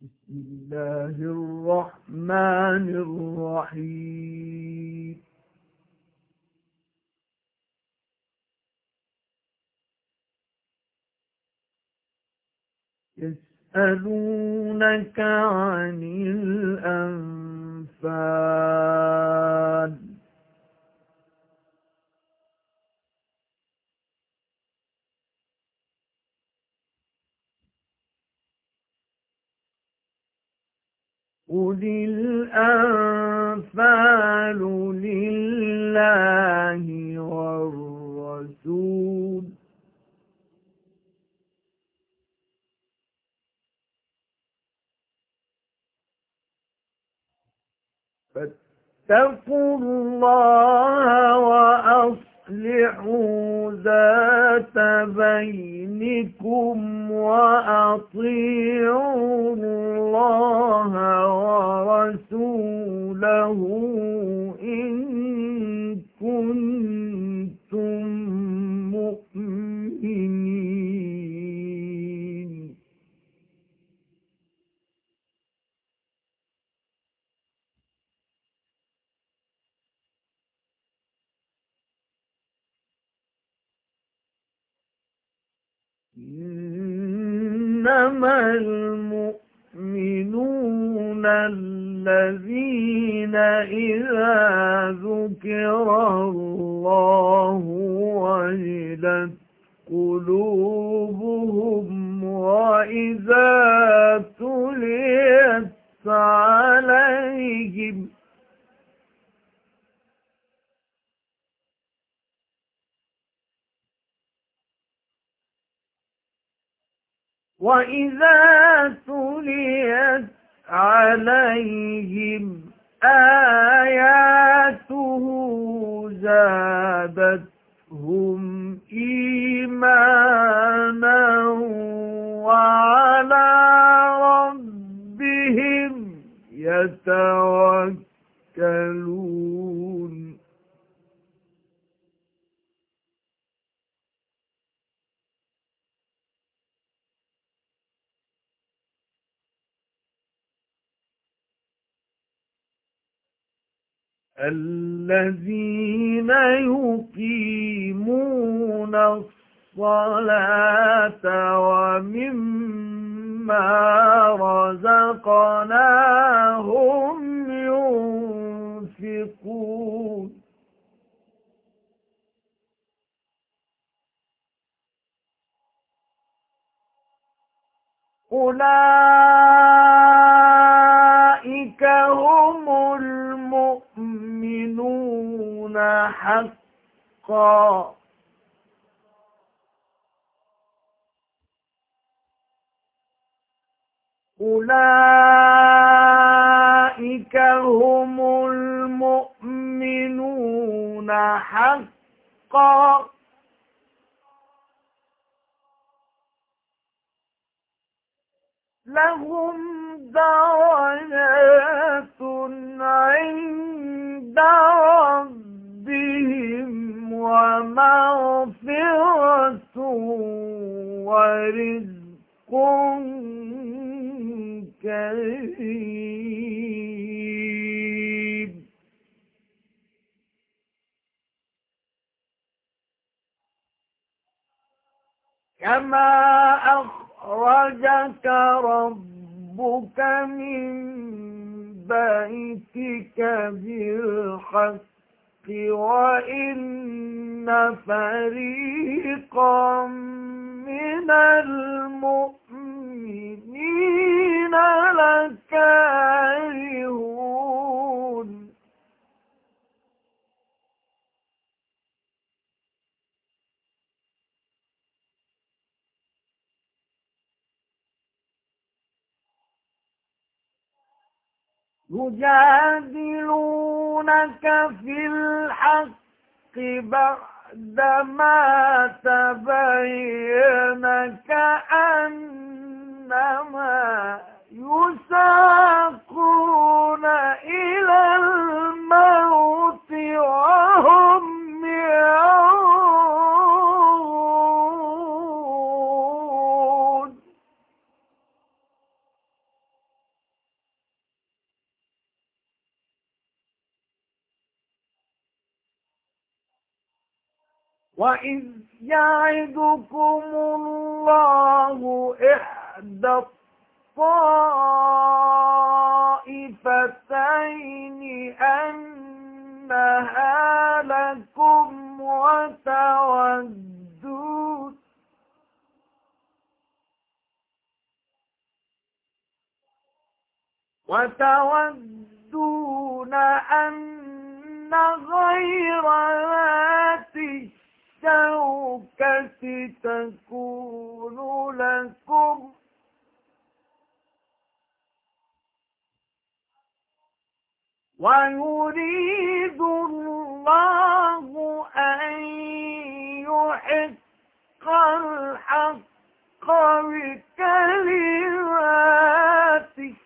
بسم الله الرحمن الرحيم. يسألونك عن الأنفال، قل الأنفال لله والرسول، فاتقوا الله وأصلحوا ذات بينكم وأطيعوا الله ورسوله إن كنتم مؤمنين. إنما المؤمنون الذين إذا ذكر الله وجلت قلوبهم وإذا تليت عليهم آياته زادتهم إيمانا وعلى ربهم يتوكلون. الذين يقيمون الصلاة ومما رزقناهم ينفقون. أولئك هم المؤمنون حقا. أولئك هم المؤمنون حقا لهم درجات عند ربهم ومغفرة ورزق كريم. كما أخرجك ربك من بيتك بالحق وإن فريقا من المؤمنين لكارهون. يجادلونك في الحق بعدما تبين كأنما يساقون إلى الموت وهم ينظرون. وإذ يعدكم الله إحدى الطائفتين أنها لكم وتودون أن غير ذات الشوكة تكون لكم ويريد الله أن يحق الحق بكلماته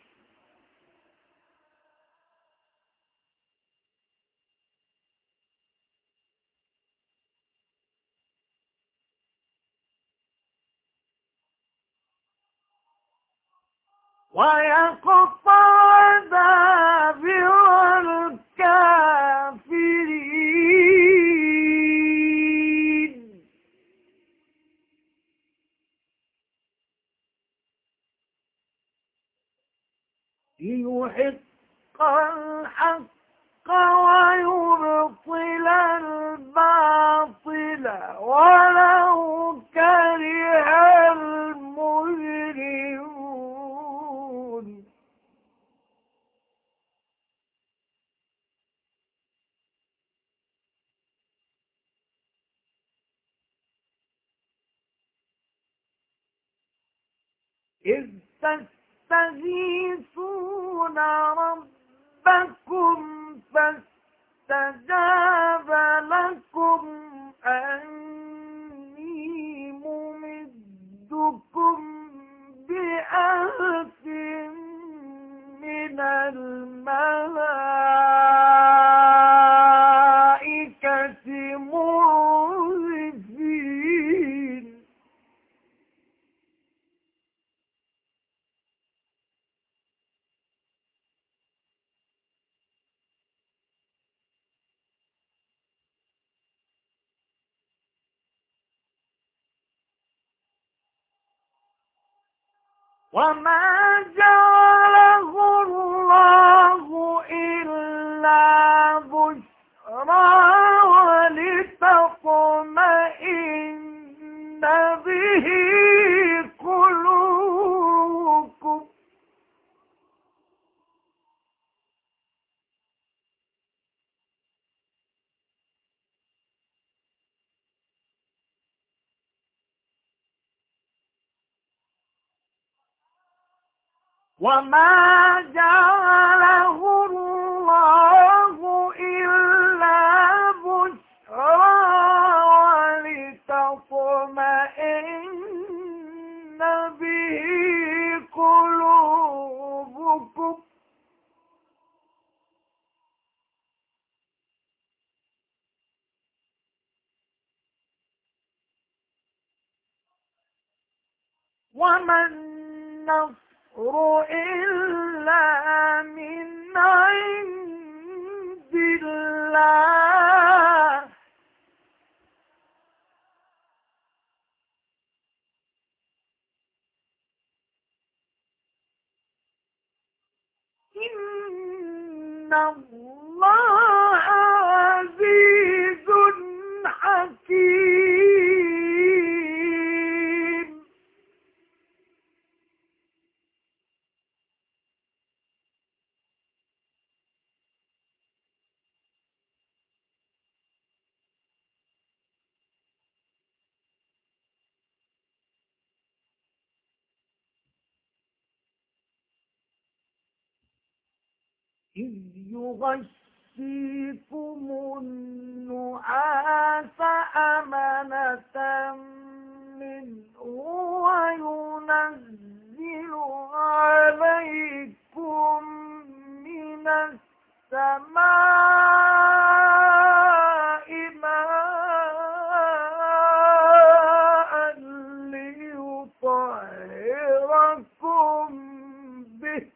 ويقطع دابر الكافرين ليحق الحق ويبطل الباطل ولو كره المجرمون إذ تستغيثون ربكم فاستجاب لكم أني ممدكم بألف من الملائكة مردفين وما جعله الله إلا بشرى ولتطمئن به قلوبكم وما جعله الله إلا بشرى ولتطمئن به قلوبكم وما النصر إلا من عند الله إن الله عزيز حكيم إذ يغشيكم النعاس أمنة منه وينزل عليكم من السماء ماء ليطهركم به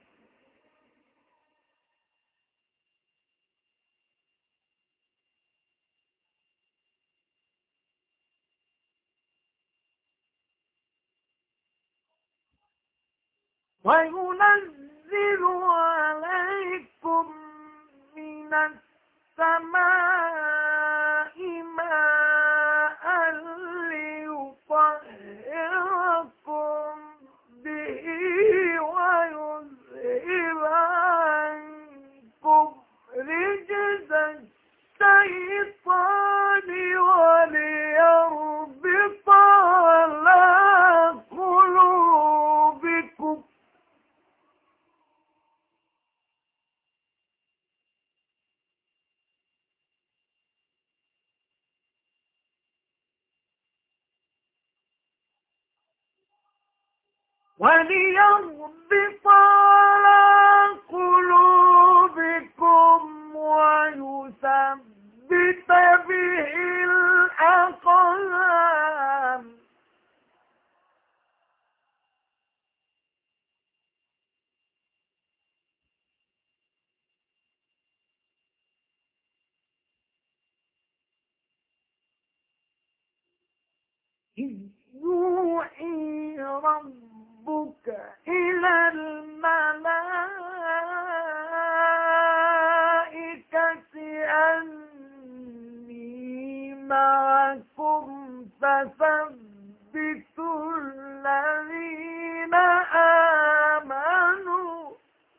وينزل عليكم من السماء ماء ليطهركم به ويذهب عنكم رجز الشيطان وليربط على قلوبكم وليربط على قلوبكم ويثبت به الأقدام إذ يوحي ربك إلى الملائكة أني معكم فثبتوا الذين آمنوا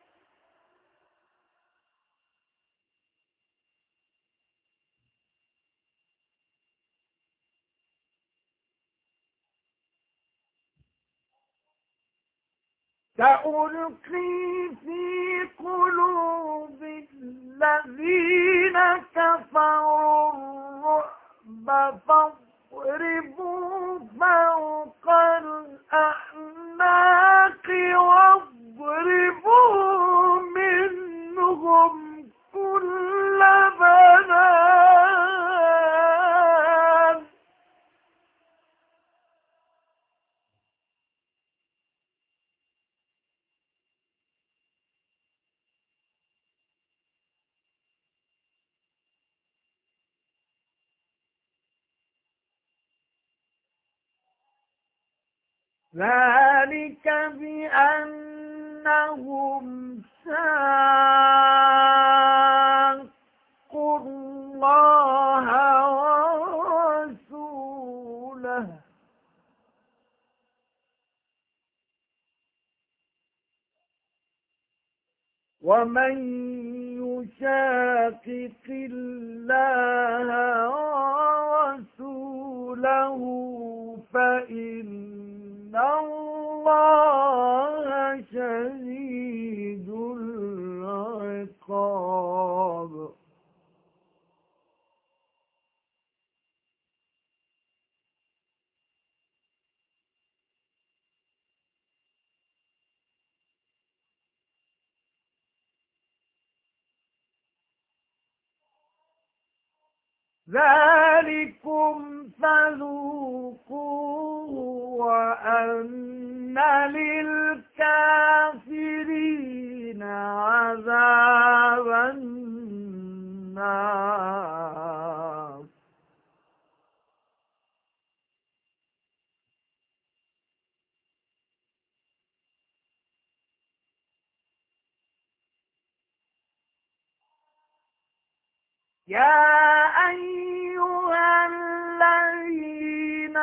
سألقي في قلوب الذين كفروا الرعب فاضربوا فوق الأعناق واضربوا منهم كل بنان ذلك بأنهم شاقوا الله ورسوله ومن يشاقق الله ورسوله فإن الله شديد العقاب ذلكم فذوقوه وأن للكافرين عذاب النار يا أيها الذين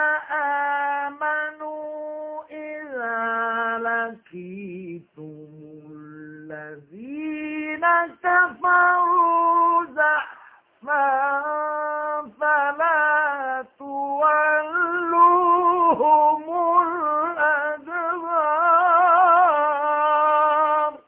آمنوا إذا لقيتم الذين كفروا زحفا فلا تولوهم الأدبار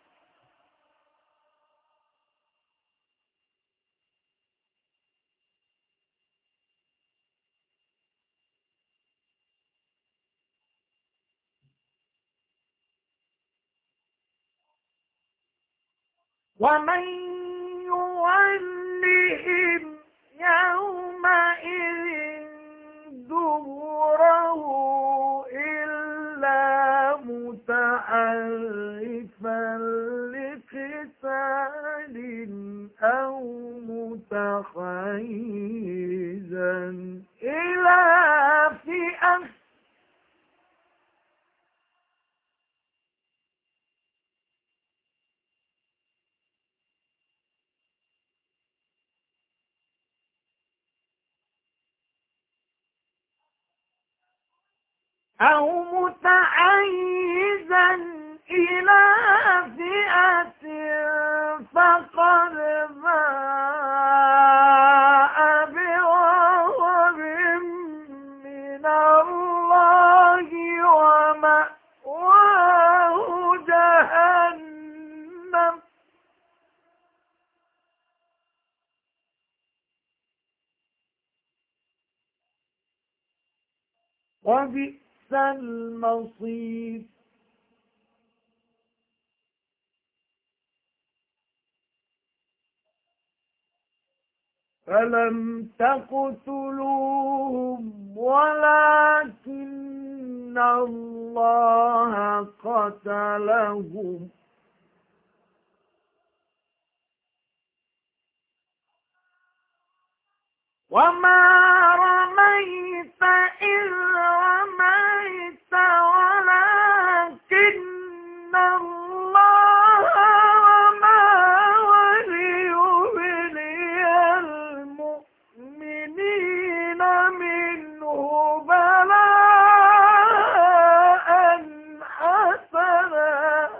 ومن يولهم يومئذ دبره إلا متحرفا لقتال أو متحيزا إلى فئة أو متحيزا إلى فئة فقد باء بغضب من الله ومأواه جهنم وبئس المصير. فلم تقتلوهم ولكن الله قتلهم وما رميت إذ رميت ولكن الله رمى وليبلي المؤمنين منه بلاء حسنا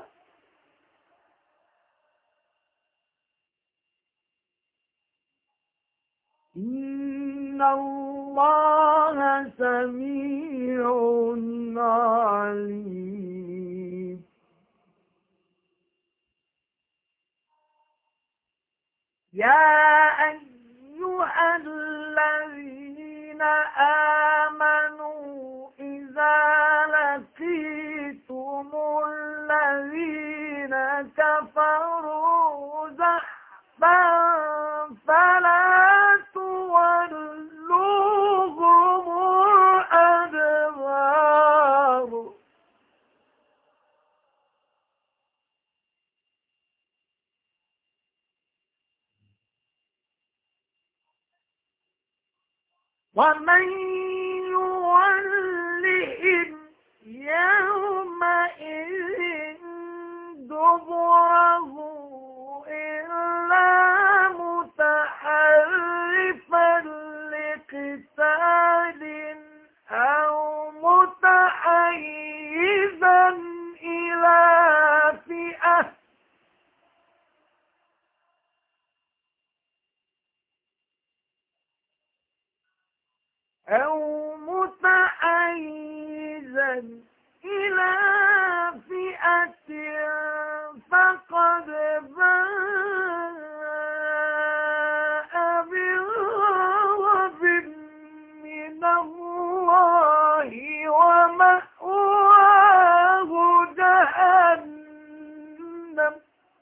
إن الله سميع عليم. يا أيها الذين آمنوا إذا لقيتم الذين كفروا زحفا فلا تولوهم الأدبار ومن يولهم يومئذ دبره إلا متحرفا لقتال أو متحيزا إلى فئة فقد باء بغضب من الله ومأواه جهنم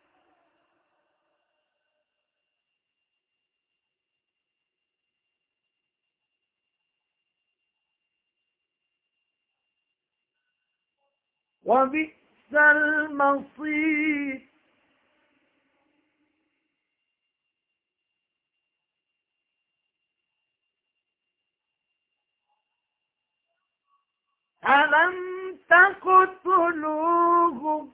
وبئس المصير. ألم تقتلوهم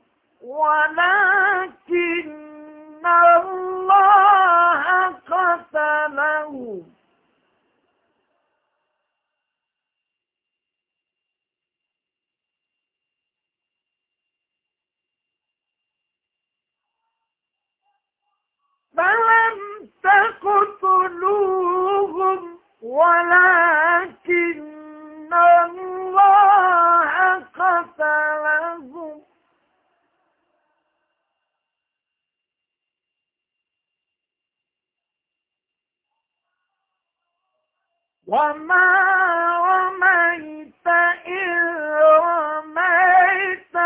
ولكن الله قتلهم فلم تقتلوهم ولكن الله قتلهم وما رميت إذ رميت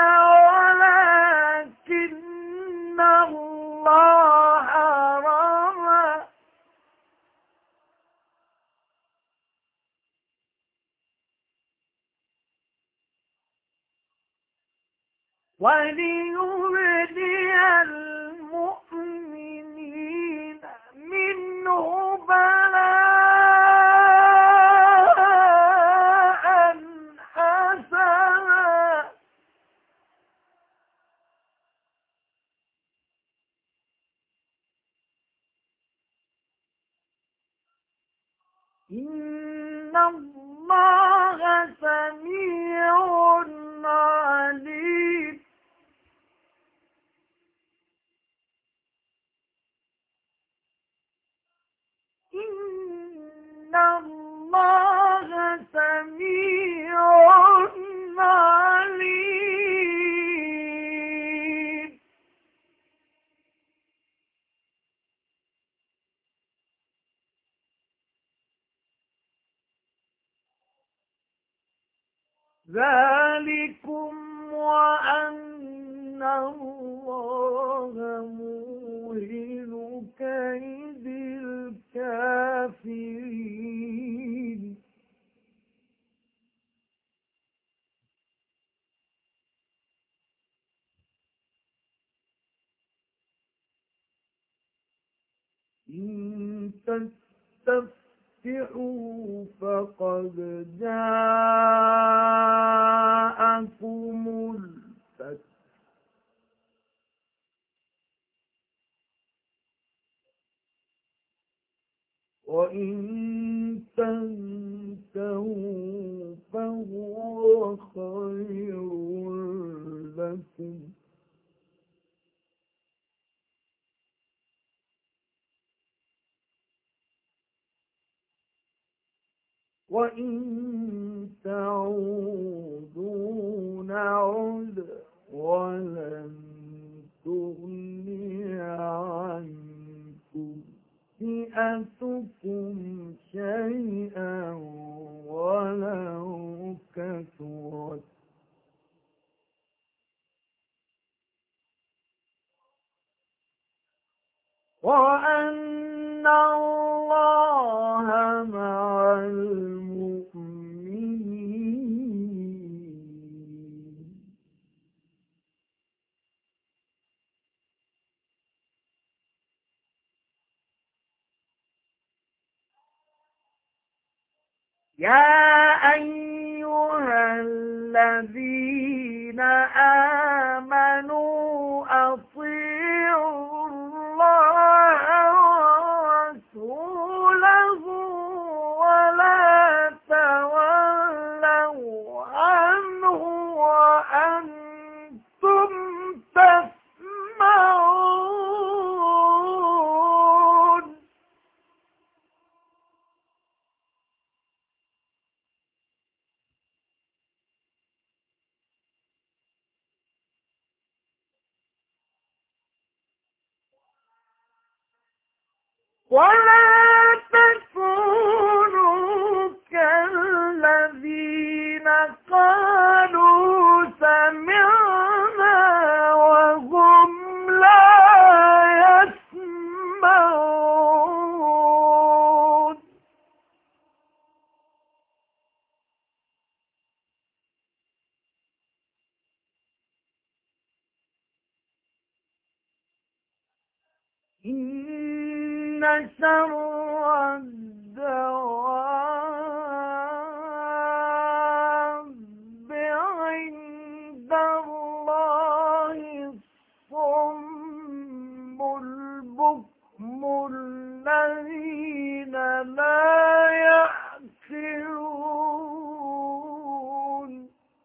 ولكن الله رمى وليبلي المؤمنين منه بلاء حسنا إن الله سميع عليم إن الله سميع عليم ذلكم وأن الله موهن كيد الكافرين إن تستفتحوا فقد جاءكم الفتح وإن تنتهوا فهو خير لكم وإن تعودوا نعد ولن تغني عنكم فئتكم شيئا ولو كثرت وأن الله مع المؤمنين يا أيها الذين آمنوا أطيعوا الله ورسوله ولا تولوا عنه وأنتم تسمعون ولا تكونوا كالذين قالوا سمعنا وهم لا يسمعون إن شر الدواب عند الله الصم البكم الذين لا يعقلون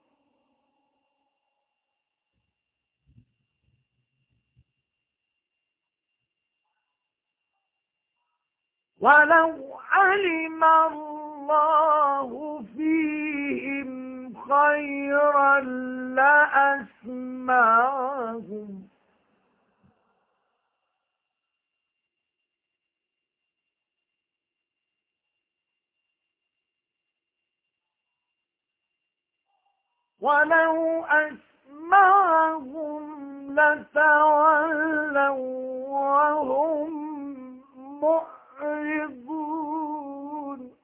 ولو علم الله فيهم خيرا لأسمعهم ولو أسمعهم لتولوا وهم معرضون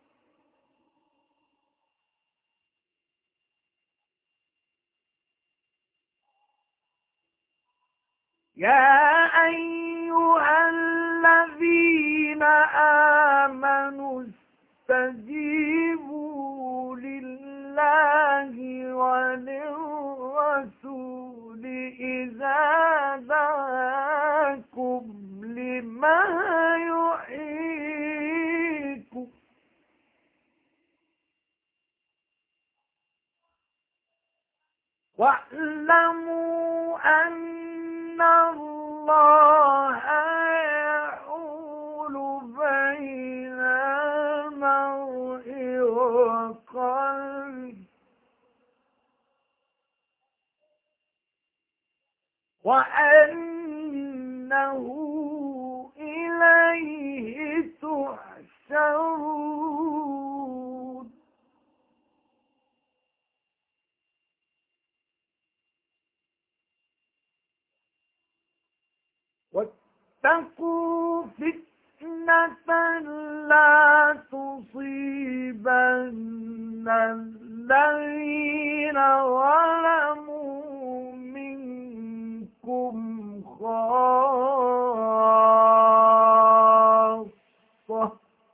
يا أيها الذين آمنوا استجيبوا لله وللرسول إذا دعاكم لما يحييكم وأنه إليه تحشرون واتقوا فتنة لا تصيبن الذين ظلموا منكم خاصة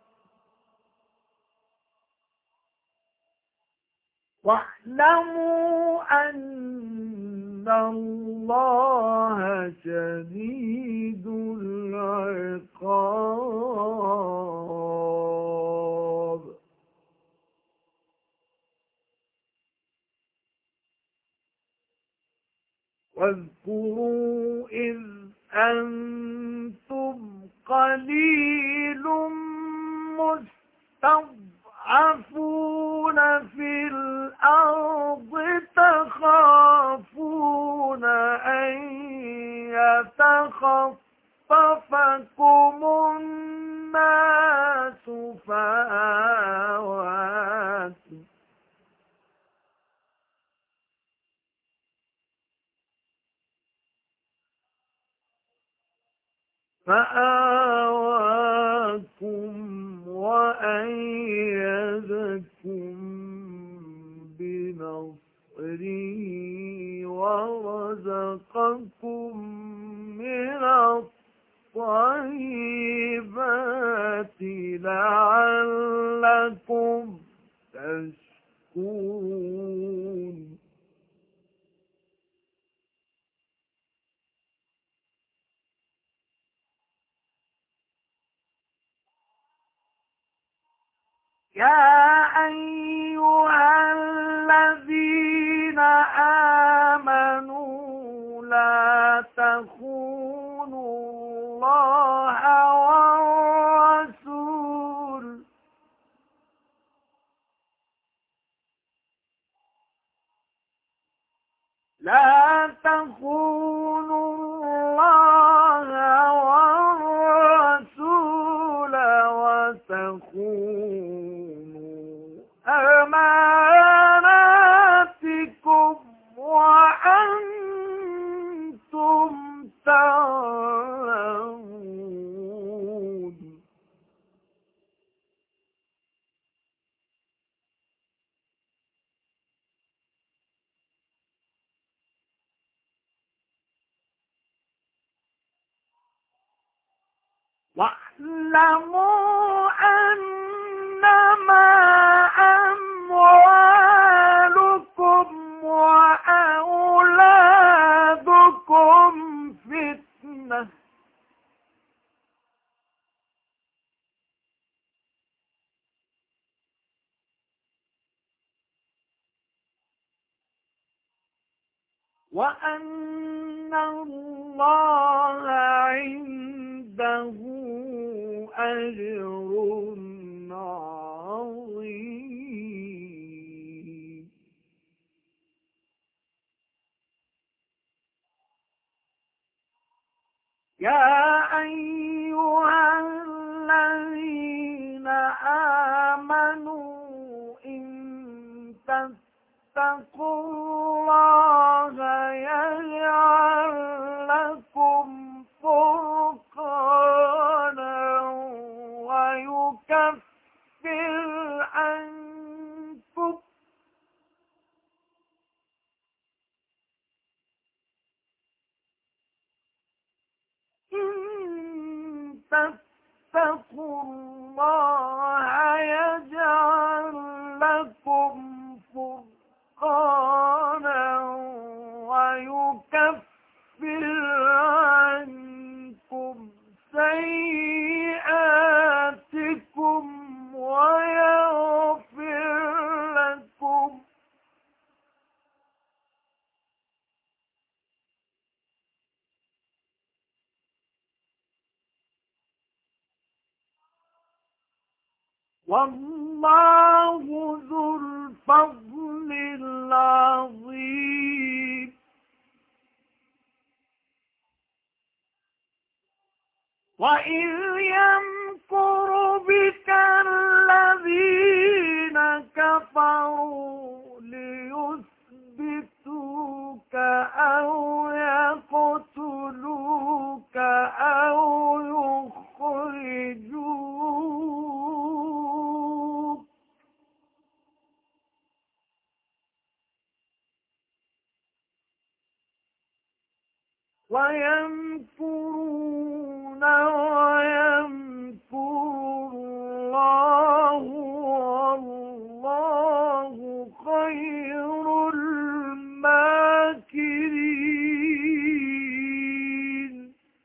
واعلموا أن الله شديد العقاب واذكروا إذ أنتم قليل مستضعفون في الأرض تخافون أن يتخطفكم الناس فآواكم وأيدكم بنصره ورزقكم من الطيبات لعلكم تشكرون يا أيها الذين آمنوا لا تخونوا الله والرسول لا تخونوا الله والرسول وتخونوا أماناتكم وأنتم تعلمون واعلموا أنما أموالكم وأولادكم فتنة وأن الله عنده أجر عظيم يا أيها الذين آمنوا إن تتقوا الله يجعل لكم فرقانا ويكفر عنكم إن تتقوا الله يجعل لكم فرقانا ويكفر عنكم سيئاتكم ويغفر لكم والله ذو الفضل العظيم وإذ يمكر بك الذين كفروا ليثبتوك أو يقتلوك أو يخرجوك ويمكرون ويمكر الله والله خير الماكرين.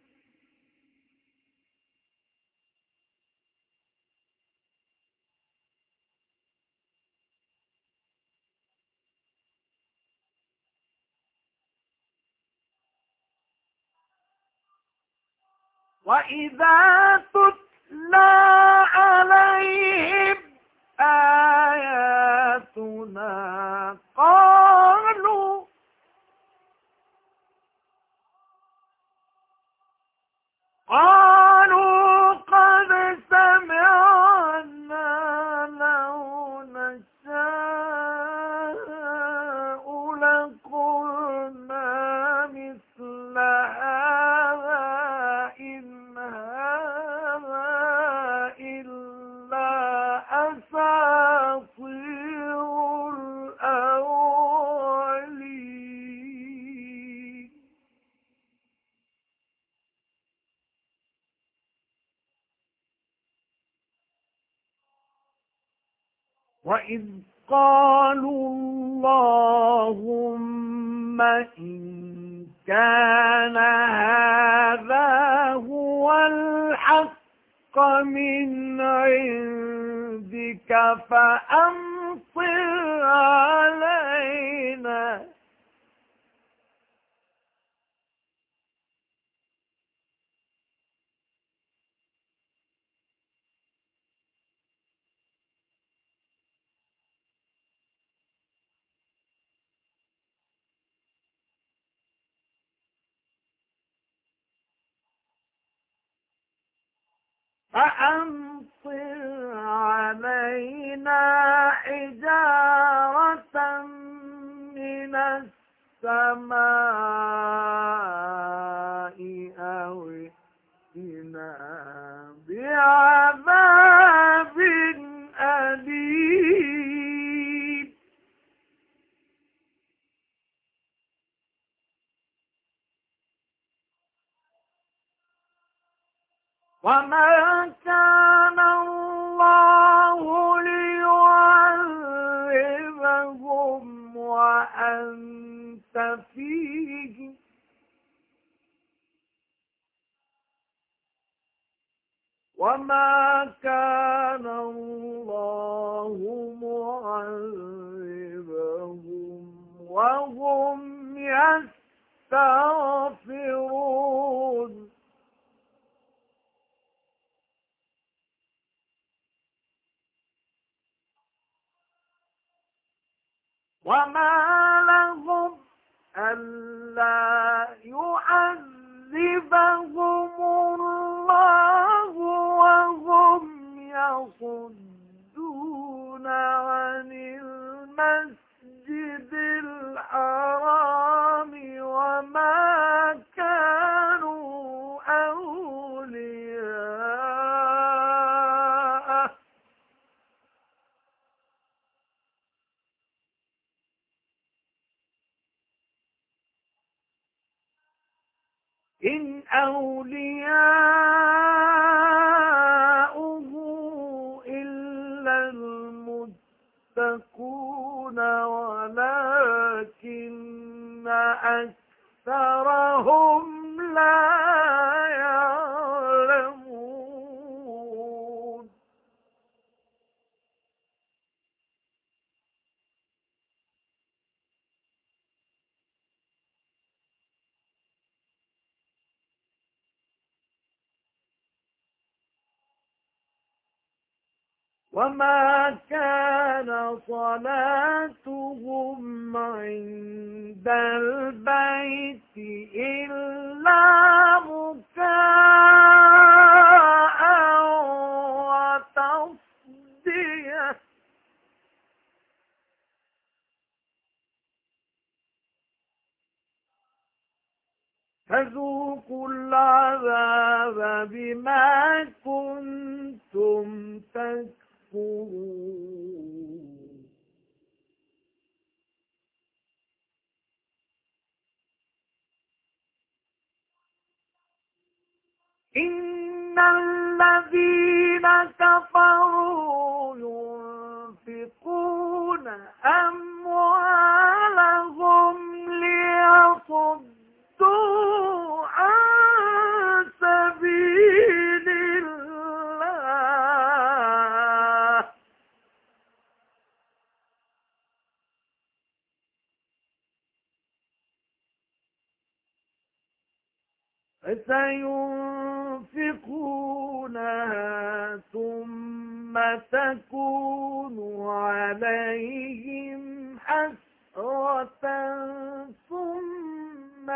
وإذا تتلى عليهم آياتنا قالوا قد سمعنا لو نشاء لقلنا مثل هذا إن هذا إلا أساطير الأولين. وإذ قالوا اللهم إن كان هذا هو الحق من عندك فأمطر علينا حجارة من السماء أو ائتنا بعذاب أليم. وما كان الله ليعذبهم وأنت فيهم وما كان الله معذبهم وهم يستغفرون. وما لهم ألا يعذبهم الله وهم يصدون عن المسجد الحرام وما كانوا أولياءه إن أولياؤه إلا المتقون ولكن أكثرهم لا يعلمون. وما كان صلاتهم عند البيت إلا مكاء فذوقوا العذاب بما كنتم تكفرون. إن الذين كفروا ينفقون أموالهم ليصدوا عن سبيل الله فسينفقونها ثم تكون عليهم حسرة ثم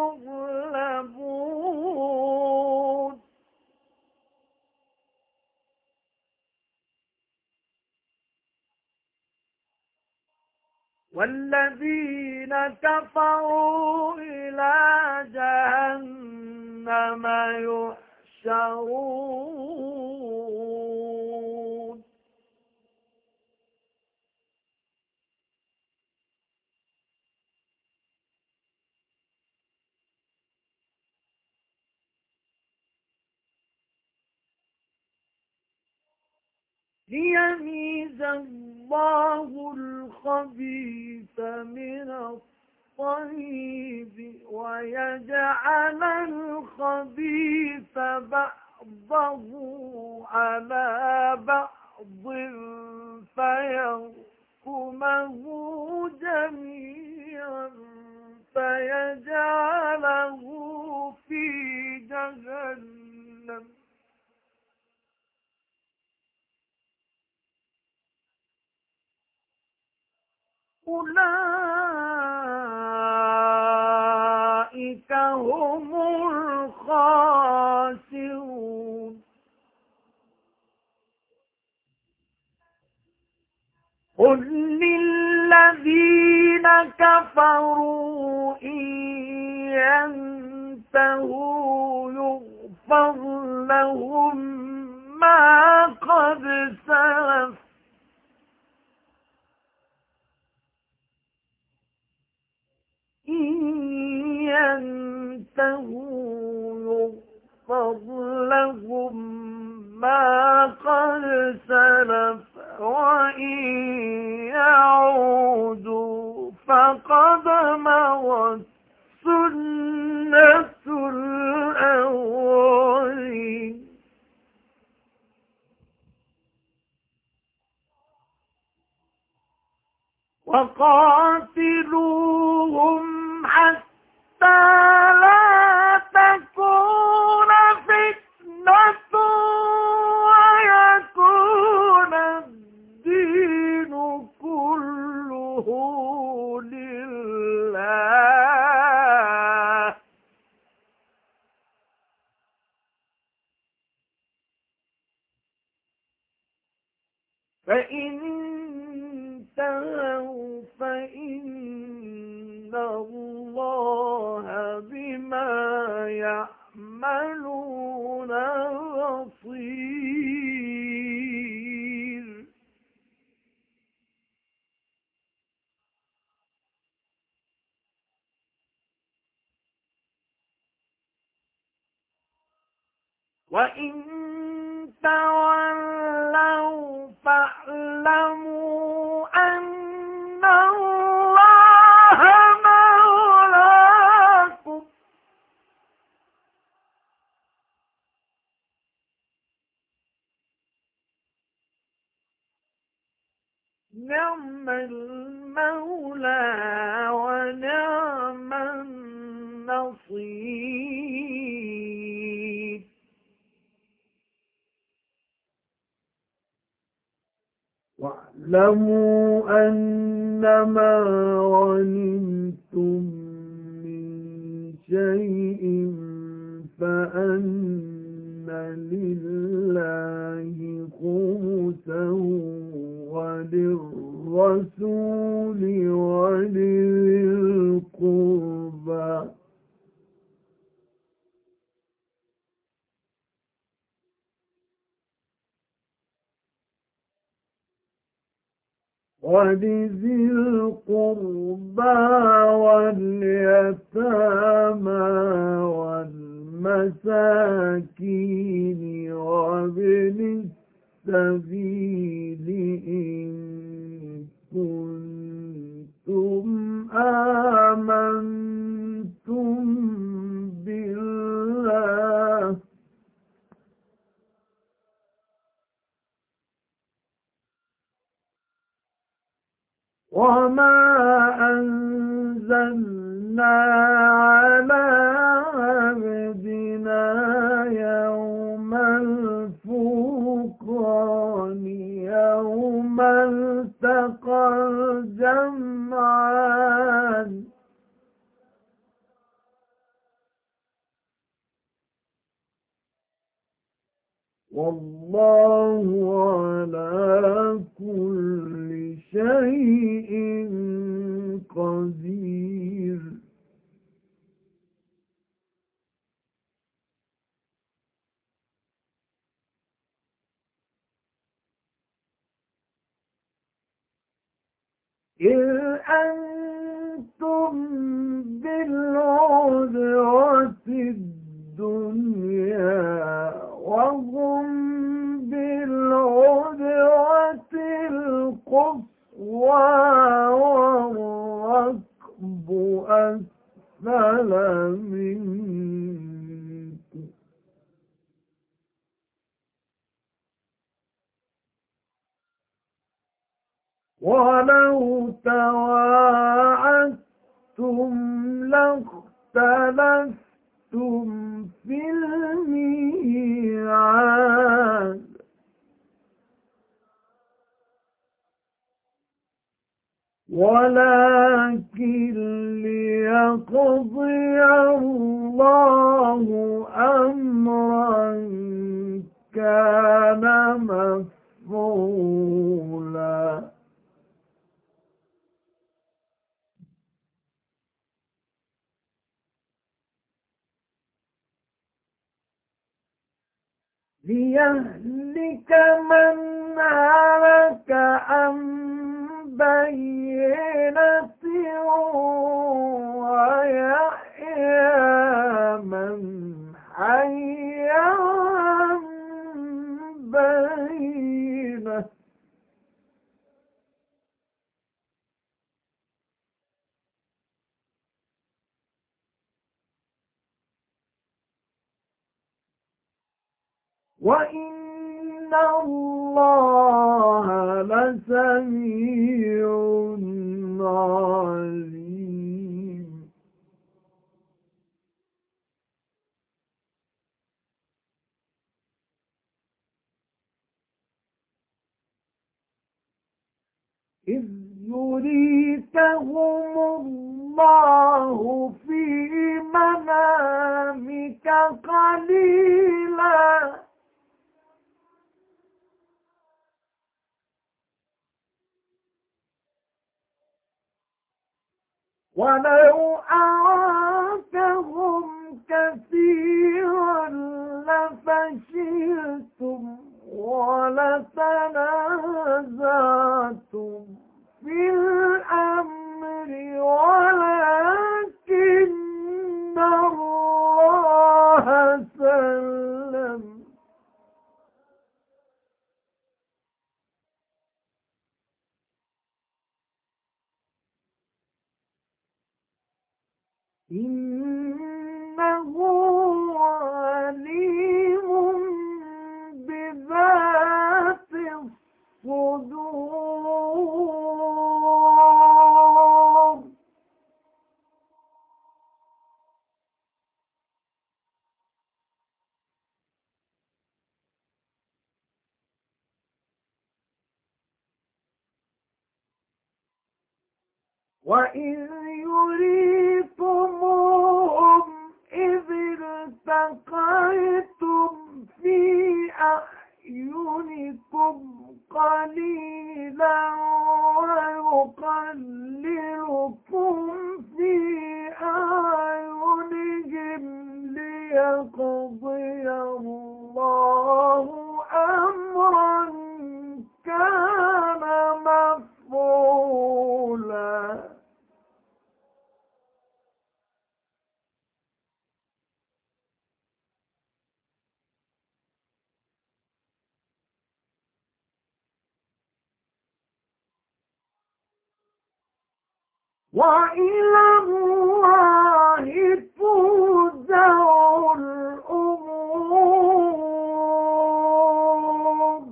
يغلبون والذين كفروا إلى جهنم يحشرون. ليميز الله الخبيث من الطيب ويجعل الخبيث بعضه على بعض فيركمه جميعا فيجعله في جهنم أولئك هم الخاسرون. قل للذين كفروا إن ينتهوا يغفر لهم ما قد سلف إن ينتهوا يغفر لهم ما قد سلف وإن يعودوا فقد مضت سنة الأولين. وقاتلوهم حتى لا تكون فتنة ويكون الدين كله لله. فإن انتهوا فإن الله بما يعملون بصير. وإن تولوا فاعلموا أن الله مولاكم نعم المولى ونعم النصير. واعلموا أنما غنمتم من شيء فأن لله خمسه وللرسول ولذي القربى ولذي القربى واليتامى والمساكين وابن السبيل إن كنتم آمنتم بالله وما أنزلنا على عبدنا يوم الفرقان يوم التقى الجمعان والله على كل شيء قدير إذ أنتم بالعدوة الدنيا وهم بالعدوة القصوى والركب أسفل منكم ولو تواعدتم لاختلفتم في الميعاد ولكن ليقضي الله أمرا كان مفعولا ليهلك من هلك عن بينة ويحيى من حي عن بينة وإن الله لسميع عليم إذ يريكهم الله في منامك قليلا ولو أراكهم كثيرا لفشلتم ولتنازعتم في الأمر ولكن الله سلم إنه عليم بذات الصدور وإذ يريكموهم إذ التقيتم في أعينكم قليلا ويقللكم في أعينهم ليقضي الله أمرا كان مفعولا وإلى الله ترجع الأمور.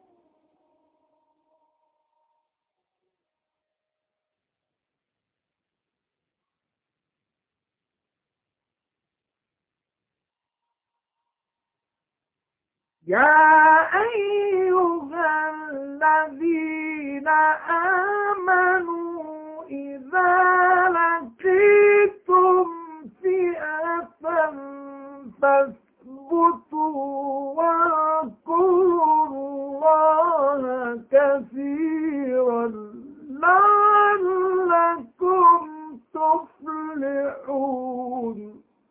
يا أيها الذين آمنوا إذا لقيتم فئة فاثبتوا واذكروا الله كثيرا لعلكم تفلحون.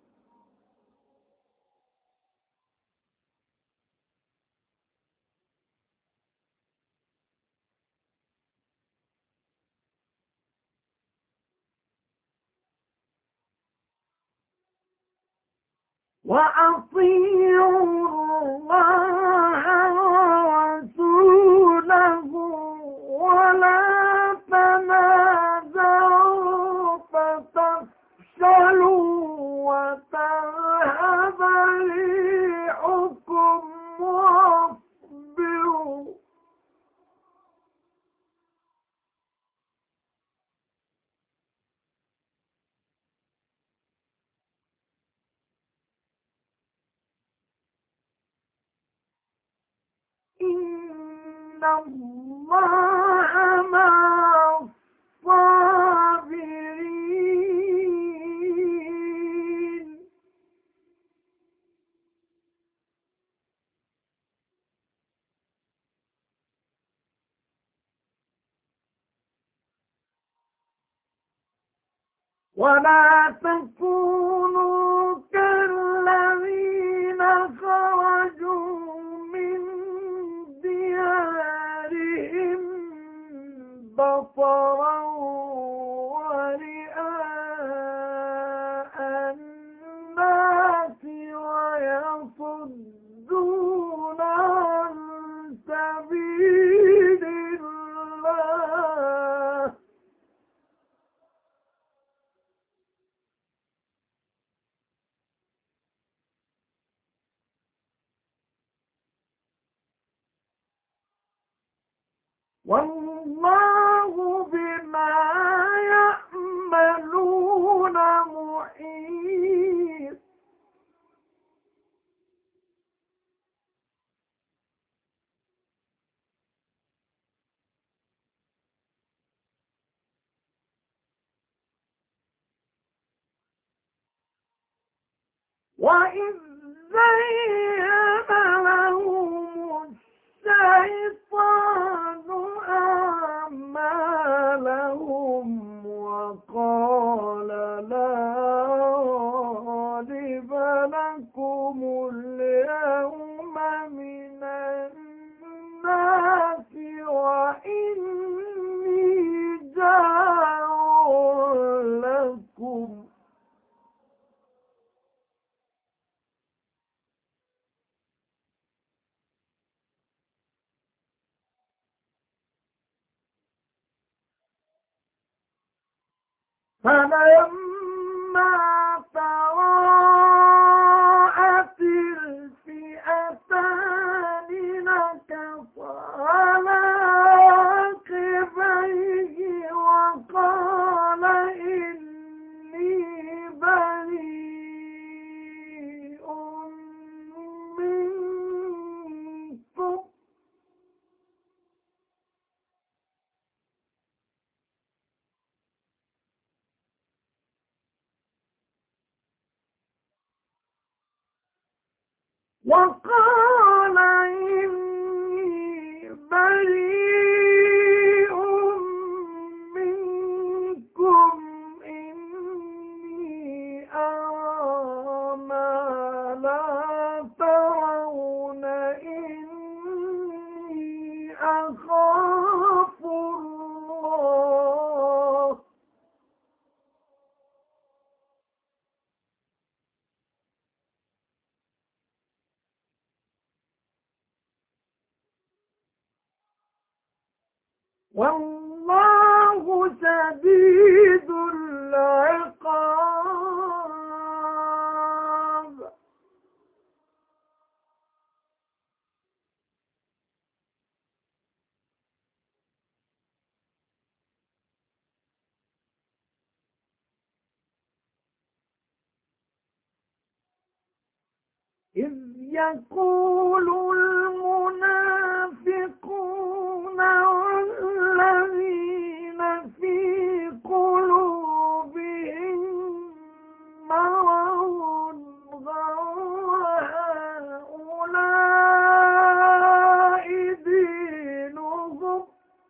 وأطيعوا الله ورسوله ولا تنازعوا فتفشلوا وتذهب ريحكم واصبروا. إن الله مع الصابرين. ولا تكونوا كالذين خرجوا من ديارهم بطرا ورئاء الناس ويصدون عن سبيل الله. والله بما يعملون محيط. وإذ زين لهم الشيطان أعمالهم وقال لا غالب لكم اليوم من الناس وإني جار لكم. فلما تراءت الفئتان نكص على عقبيه وقال إني بريء منكم وقال إني بريء منكم إني أرى ما لا ترون إني أخاف الله. والله شديد إذ يقول المنافقون والذين في قلوبهم مرض غر هؤلاء دينهم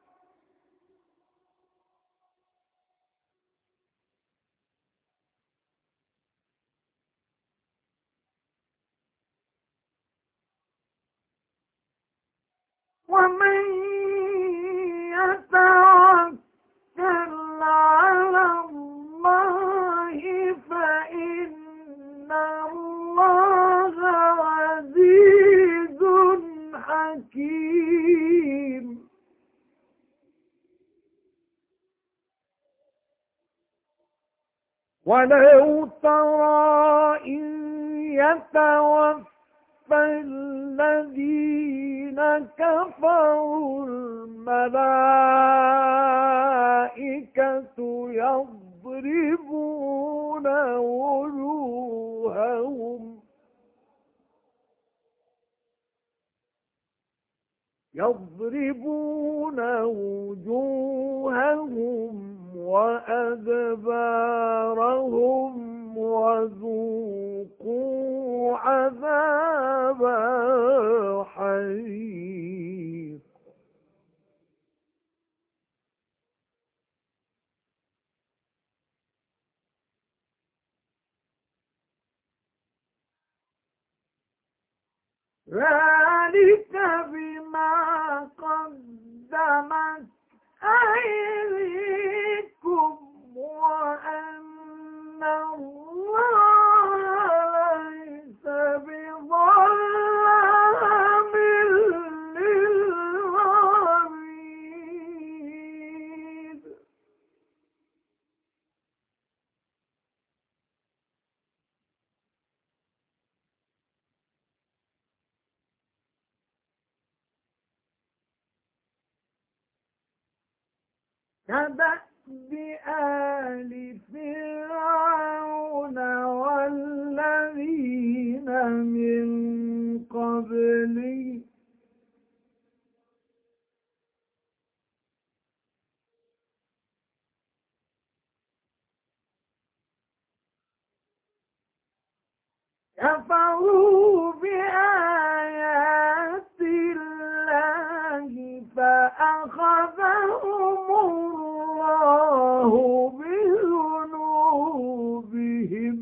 ومن يتوكل على الله فإن الله عزيز حكيم. ولو ترى إذ يتوفى الذين كفروا الملائكة يضربون وجوههم وأدبارهم وذوقوا عذاب الحريق. ذلك بما قدمت أيديكم وأن الله ليس بظلام للعبيد. كدأب آل فرعون والذين من قبلهم كفروا بآيات الله فأخذهم الله بذنوبهم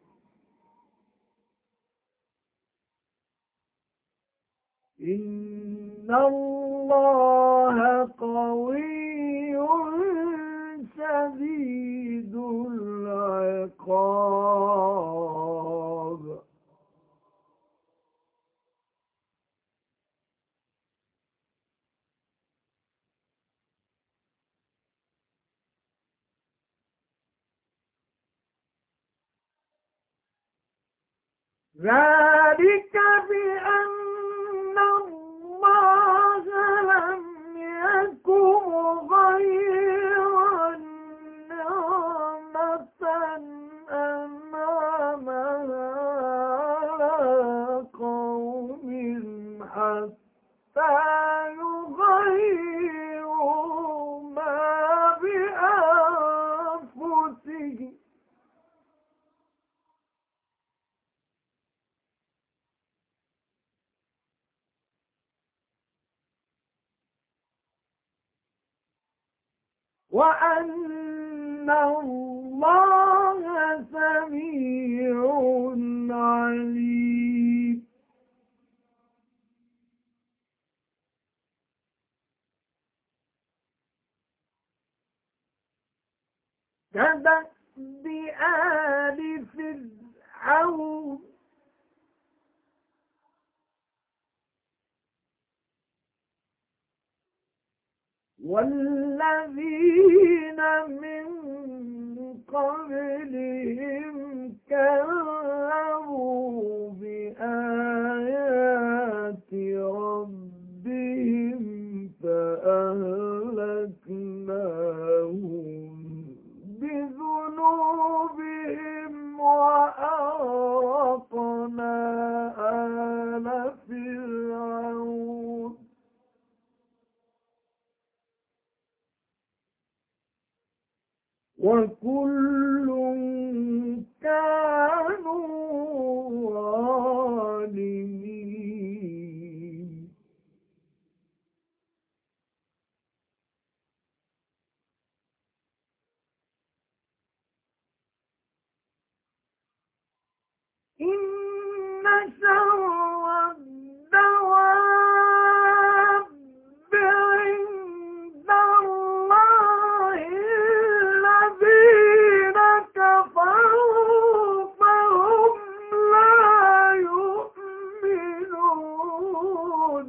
إن الله قوي شديد العقاب. ذلك بأن الله لم يكن غيرا نعمة أنعمها على قوم حتى يغيروا ما بأنفسهم وأن الله سميع عليم. كدأب آل فرعون والذين من قبلهم كذبوا بآيات ربهم فأهلكناهم بذنوبهم وأغرقنا شر الدواب عند الله الذين كفروا فهم لا يؤمنون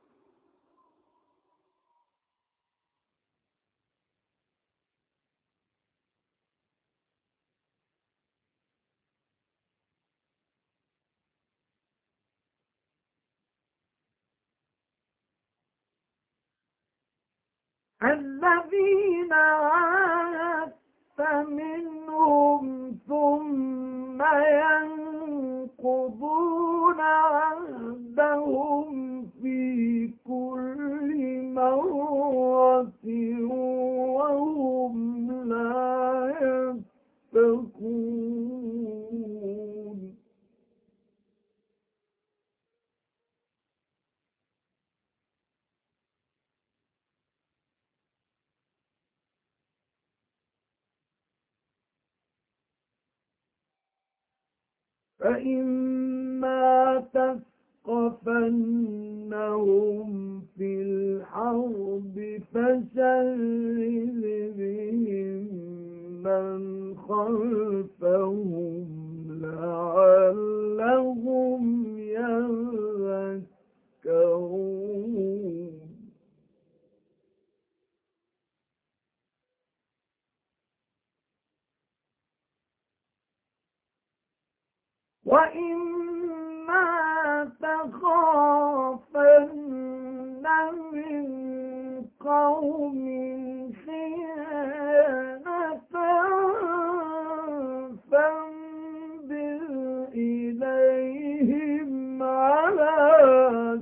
الذين عاهدت منهم ثم ينقضون عهدهم في كل مرة وهم لا يتقون فإما تثقفنهم في الحرب فشرد بهم من خلفهم لعلهم يذكرون وإما تخافن من قوم خيانة فانبذ إليهم على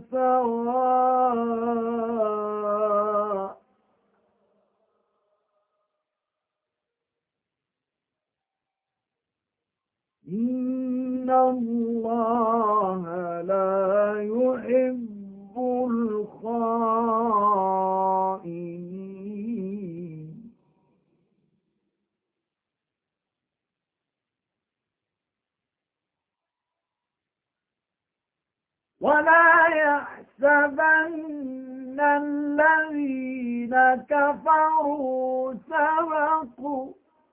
سواء إن الله لا يحب الخائنين ولا يحسبن الذين كفروا سبقوا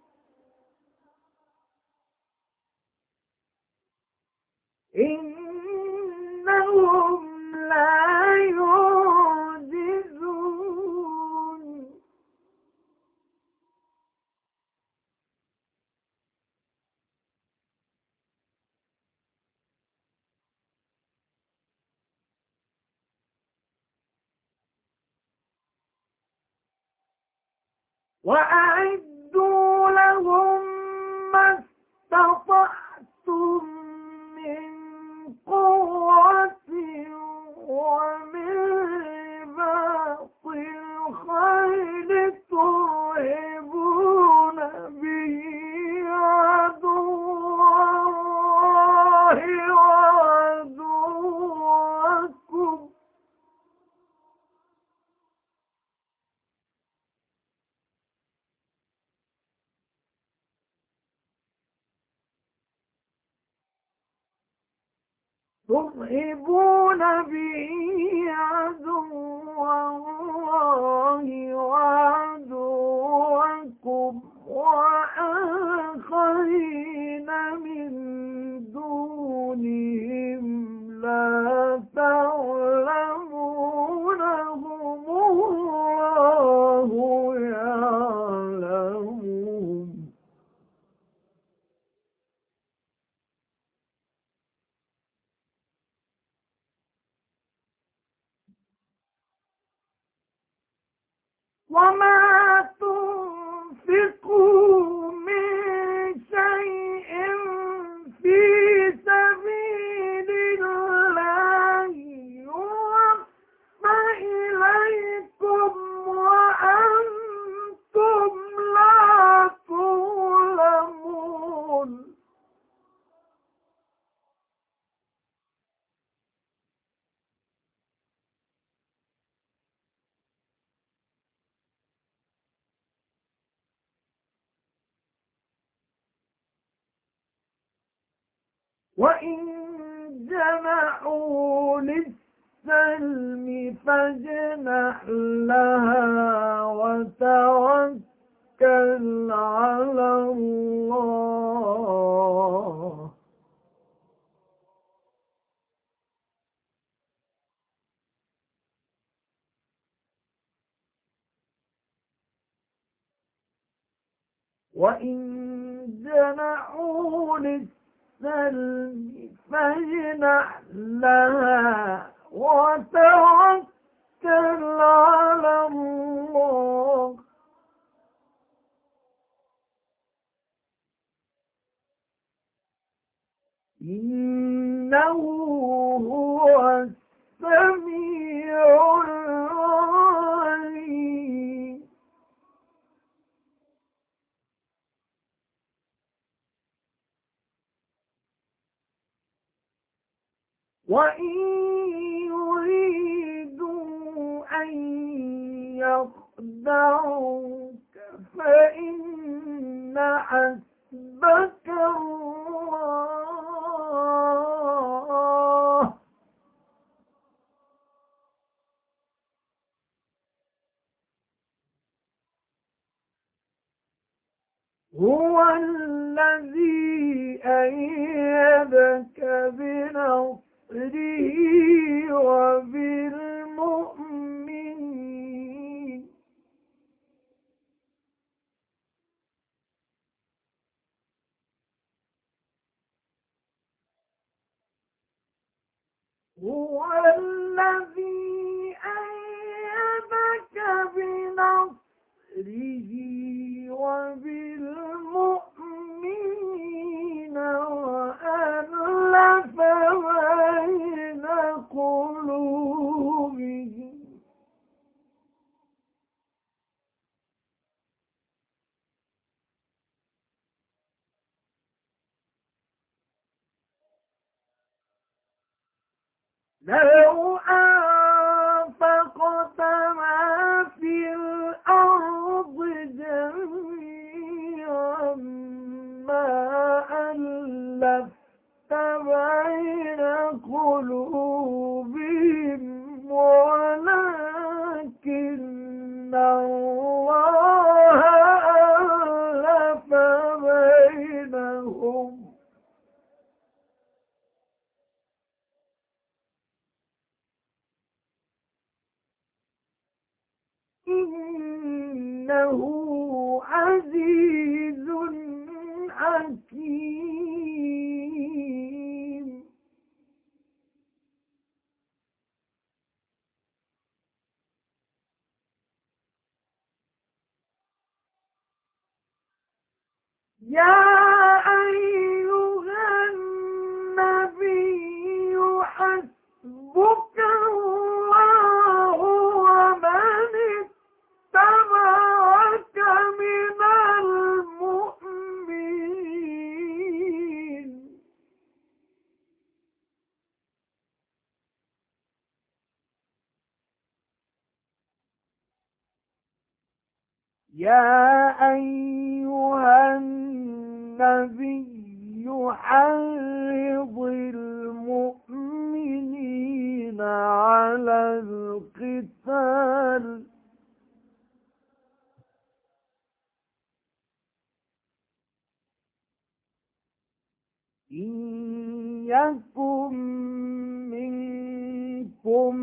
إنهم لا يعجزون وأعدوا لهم ما استطعتم من قوة ومن رباط الخيل ترهبون به عدو الله وعدوكم ترهبون به عدو الله وعدوكم وآخرين من دونهم لا تعلمونهم الله يعلمهم وما تنفقوا من شيء في سبيل الله يوفى إليكم وأنتم لا تظلمون وإن جنحوا للسلم فاجنح لها وتوكل على الله. وإن جنحوا للسلم فاجنح لها وتوكل على الله. إنه هو السميع العليم. وإن يريدوا أن يخدعوك فإن حسبك الله هو الذي أيدك بنصره وبالمؤمنين. هو الذي أيدك بنصره وبالمؤمنين وألف بين قلوبهم. لو أنفقت ما في الأرض جميعا ما ألفت بين قلوبهم ولكن الله ألف بينهم. إنه عزيز حكيم. يا أيها النبي حسبك الله ومن اتبعك من المؤمنين. يا أيها النبي حرض المؤمنين على القتال إن يكن منكم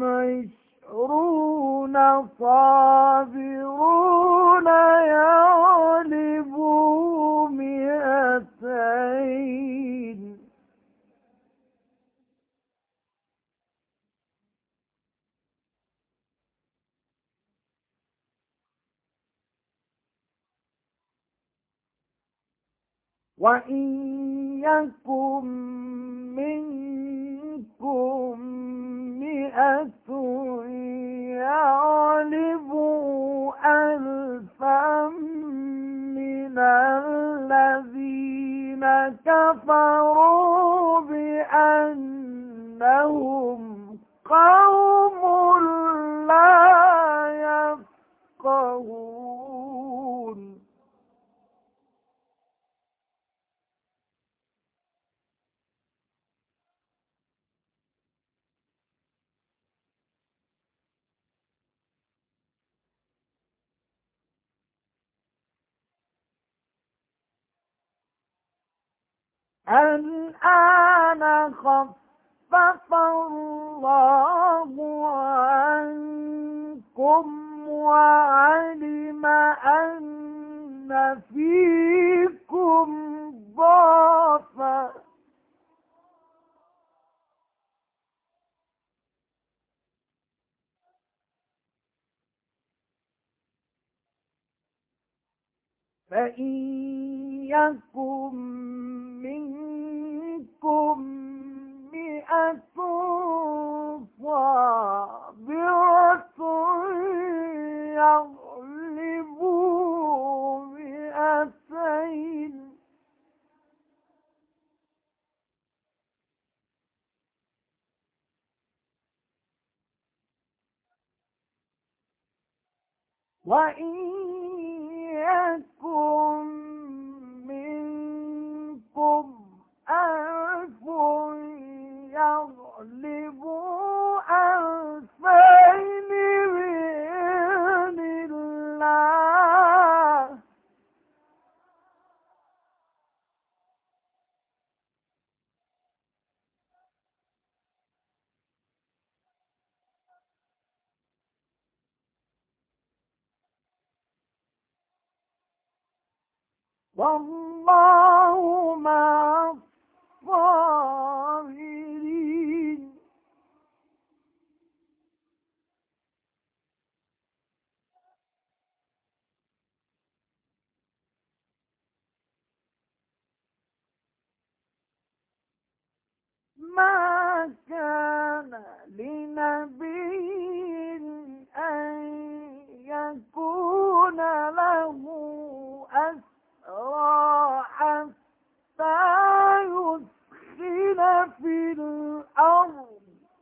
20 صابرون يغلبوا 200. وإن يكن منكم 100 يغلبوا 1000 من الذين كفروا بأنهم قوم لا يفقهون. الآن خفف الله عنكم وعلم أن فيكم ضعفا فإن يكن منكم 100 صابرة يغلبوا 200 وإن يكن منكم 1000 يغلبوا 2000 بإذن الله والله مع الصابرين ما كان لنبي أن يكون له أسرى حتى يثخن في الأرض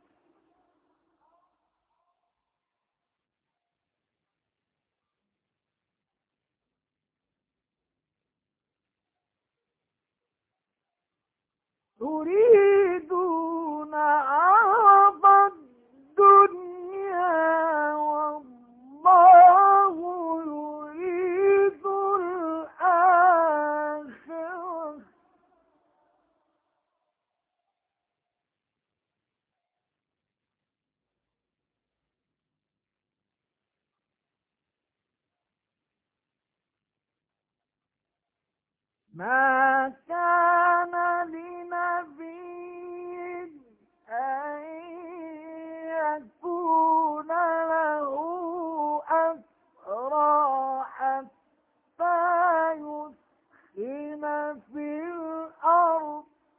تريدون عرض الدنيا والله يريد الآخرة ما كان لنبي أن يكون له أسرى حتى يثخن في الأرض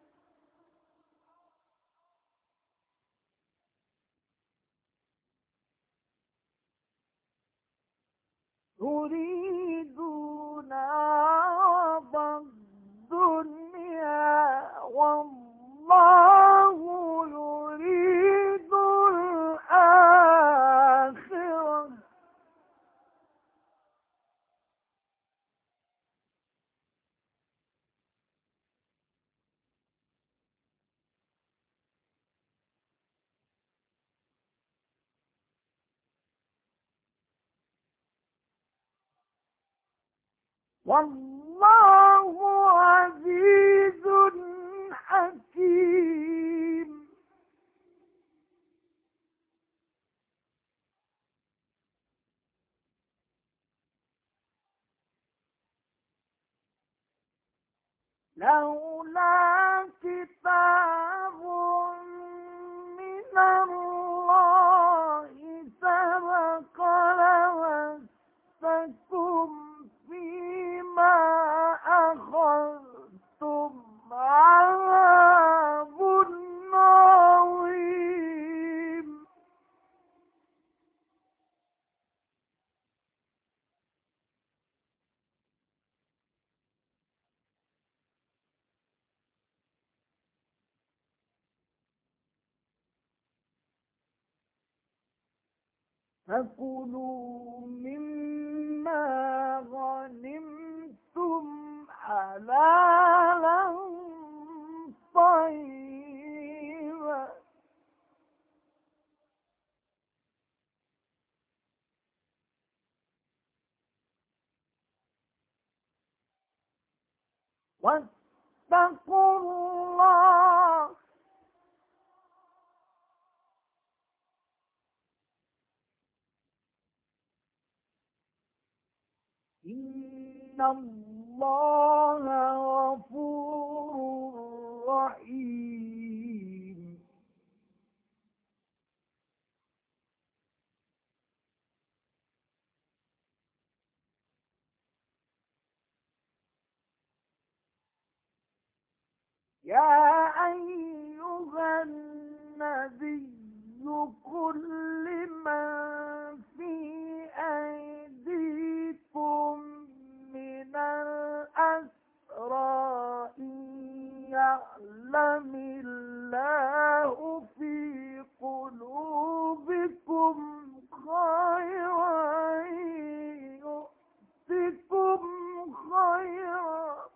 يريدون عرض الدنيا والله يريد الآخرة والله عزيز حكيم لولا كتاب من الله سبق لمسكم فيما أخذتم عذاب عظيم فكلوا مما غنمتم حلالا طيبا واتقوا الله إن الله غفور رحيم يا أيها النبي قل لمن في أيديكم من الأسرى إن يعلم الله في قلوبكم خيرا يؤتكم خيرا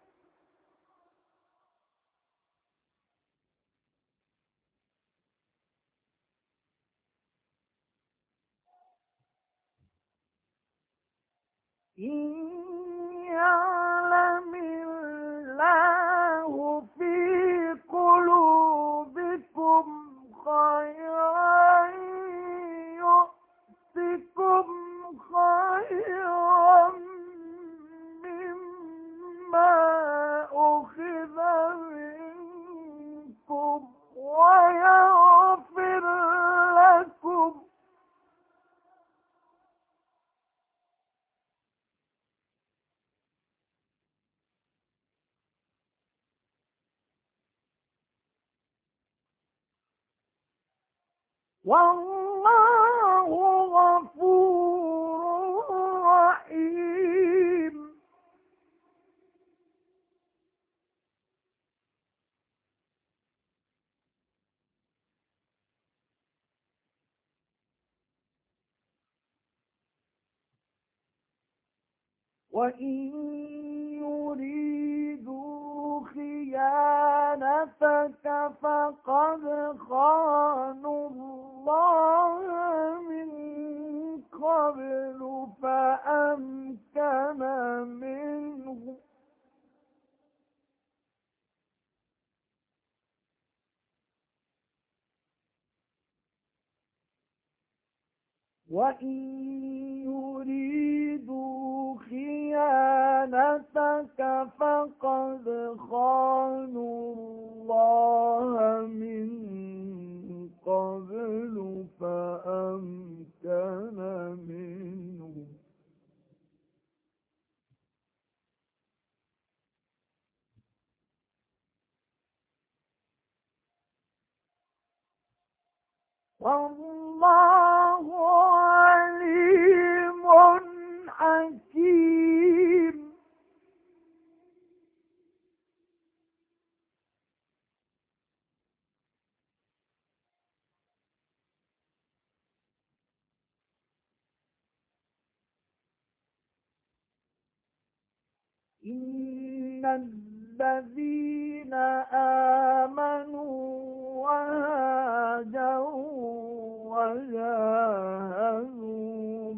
إن يعلم الله في قلوبكم خيرا يؤتكم خيرا مما أخذ منكم ويغفر لكم والله غفور رحيم وإن يريدوا خيانتك فقد خانوا الله من قبل فأمكن منه وإن يريدوا خيانتك فقد خانوا الله من قبل فأمكن منه والله عليم حكيم إن الذين آمنوا وهاجروا وجاهدوا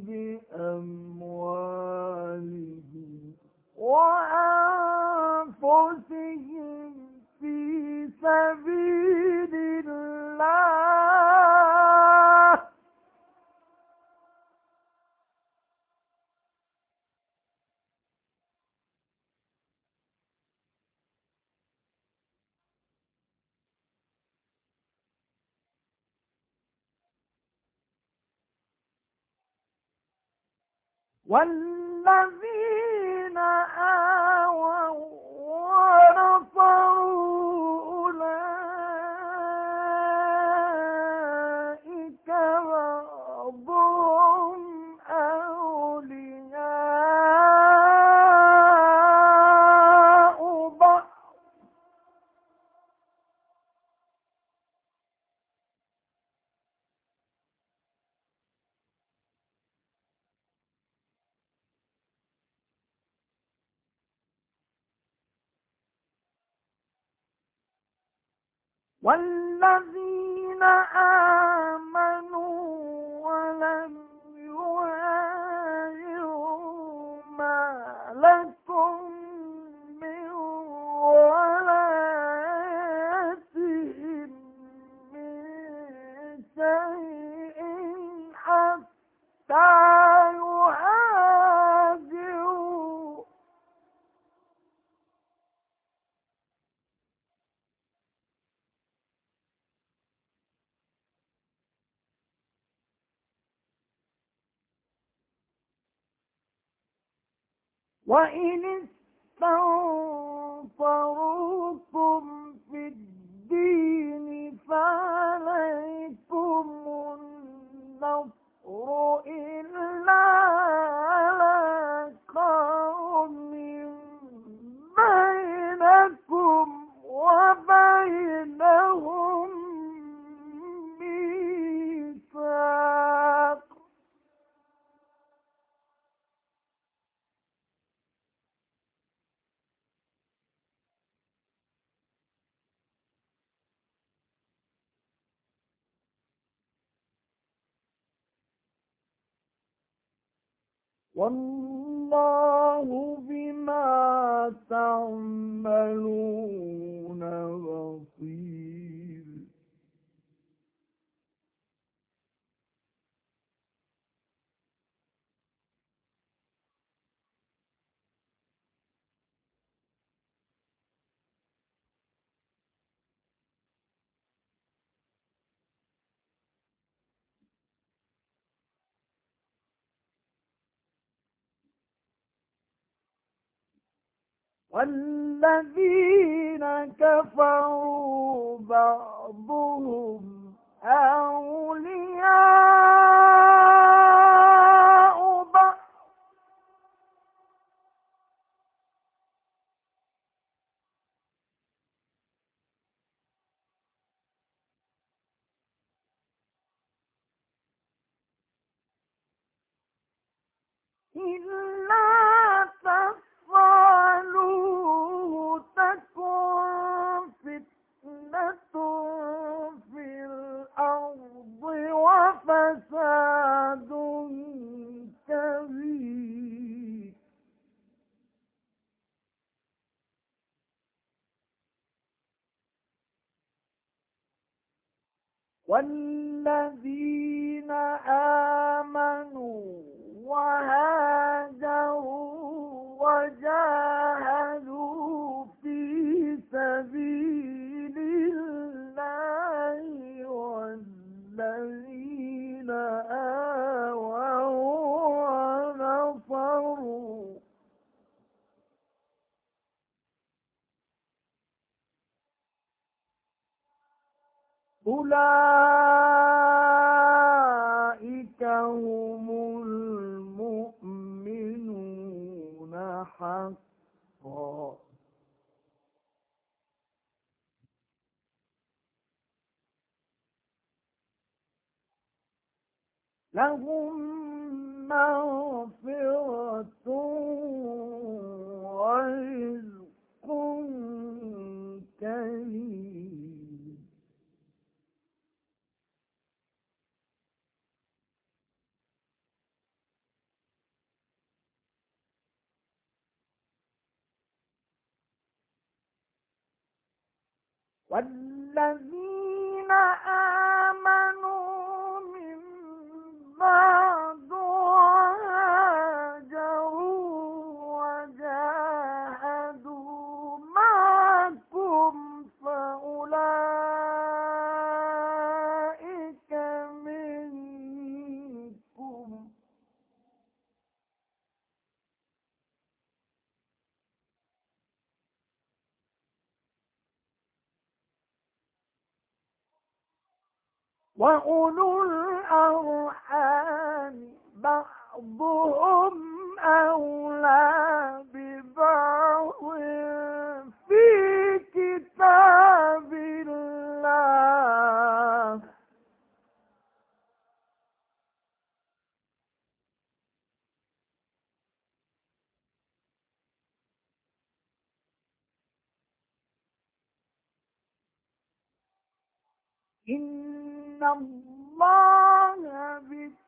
بأموالهم وأنفسهم في سبيل الله والذين آووا ونصروا أولئك بعضهم أولياء بعض والذين آمنوا ولم يهاجروا ما لكم من ولايتهم شيء حتى يهاجروا وإن استنصروكم في الدين فعليكم النصر إلا على قوم بينكم وبينهم ميثاق والله بما تعملون بصير والذين كفروا بعضهم أولياء بعض إلا تفعلوه تكن فتنة في الأرض وفساد كبير والذين آمنوا وهاجروا وجاهدوا في سبيل الله والذين آووا ونصروا أولئك هم المؤمنون حقا لهم مغفرة ورزق كريم والذين آمنوا من بعد وهاجروا وجاهدوا معكم فأولئك منكم وأولو الأرحام بعضهم أولى ببعض في كتاب الله إن الله